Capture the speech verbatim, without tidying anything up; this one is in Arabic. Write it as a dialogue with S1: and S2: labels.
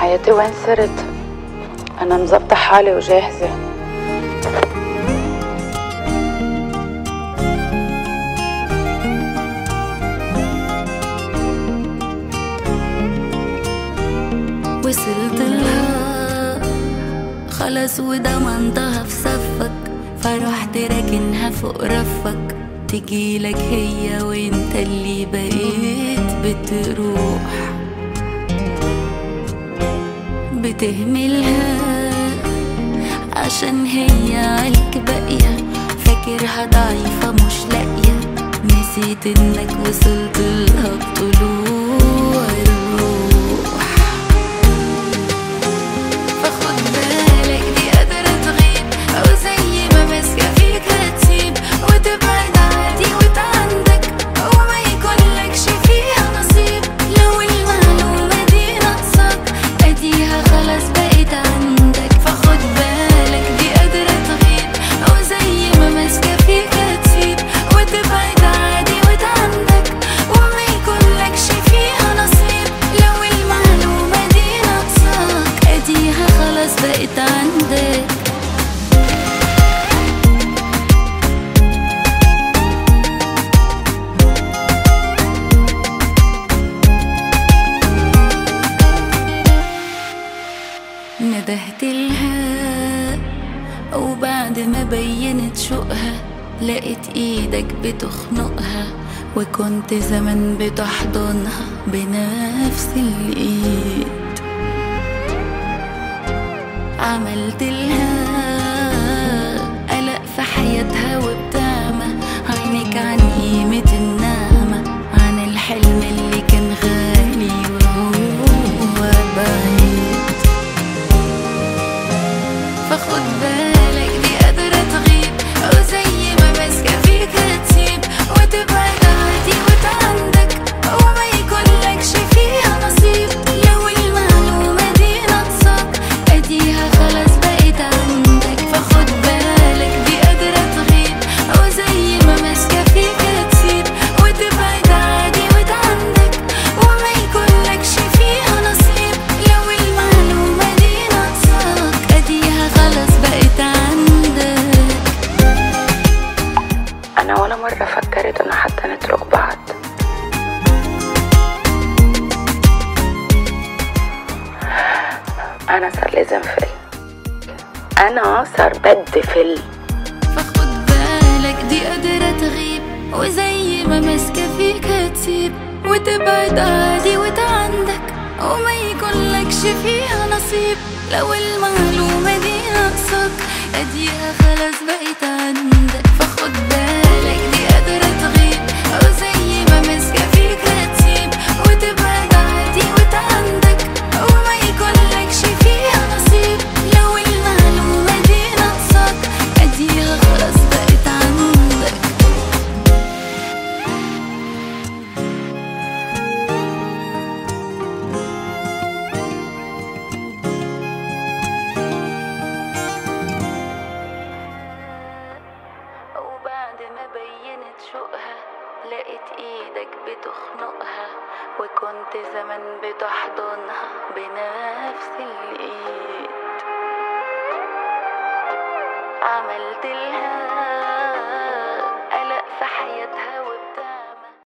S1: حياتي وين صرت؟ أنا مزبطة حالي وجاهزة.
S2: وصلت لها خلاص وضمنتها في صفك، فرحت راكنها فوق رفك، تجيلك هي وانت اللي بقيت بتروح بتهملها عشان هي عليك باقية، فاكرها ضعيفة مش لاقية، نسيت انك وصلت لها بطلوع الروح. فخد بالك دي قادرة تغيب، او زي ما ماسكة فيك هتسيب وتبعد عادي وتعندك، وما يكونلكش فيها نصيب. لو المعلومة دي ناقصاك اديها خلاص بقيت عندك. فخد بالك دي قادرة تغيب، او زي ما ماسكة فيك هتسيب وتبعد عادي وتعندك، وما يكونلكش فيها نصيب. لو المعلومة دي ناقصاك اديها خلاص بقيت عندك. ندهت لها وبعد ما بينت شوقها لقيت ايدك بتخنقها، وكنت زمان بتحضنها بنفس الايد. عملت لها قلق في حياتها وبتعمى، عينك عن قيمة النعمة، عن الحلم اللي كان غالي وهو بعيد. فخد بالك دي قادرة تغيب، او زي ما ماسكة فيك هتسيب وتبعد عادي وتعندك، وما يكونلكش فيها نصيب. لو المعلومة دي ناقصاك اديها خلاص بقيت عندك. فخد بالك دي قادرة تغيب، او زي ما ماسكة فيك هتسيب وتبعد عادي وتعندك، وما يكونلكش فيها نصيب. لو المعلومة دي ناقصاك اديها خلاص بقيت عندك.
S1: أنا ولا مرة فكرت إنه حتى نترك بعض. أنا صار لازم فل، أنا صار بدي فل.
S2: فخد بالك دي قادرة تغيب، وزي ما ماسكة فيك هتسيب وتبعد عادي وتعندك، وما يكونلكش فيها نصيب. لو المعلومة دي ناقصاك اديها خلاص بقيت عندك. فخد بالك دي قادرة تغيب، او زي ما ماسكة فيك هتسيب وتبعد عادي وتعندك، وما يكونلكش فيها نصيب. لو المعلومة دي ناقصاك اديها خلاص بقيت عندك. وبعد ما بينت شوقها لقيت ايدك بتخنقها، وكنت زمان بتحضنها بنفس الايد. عملت لها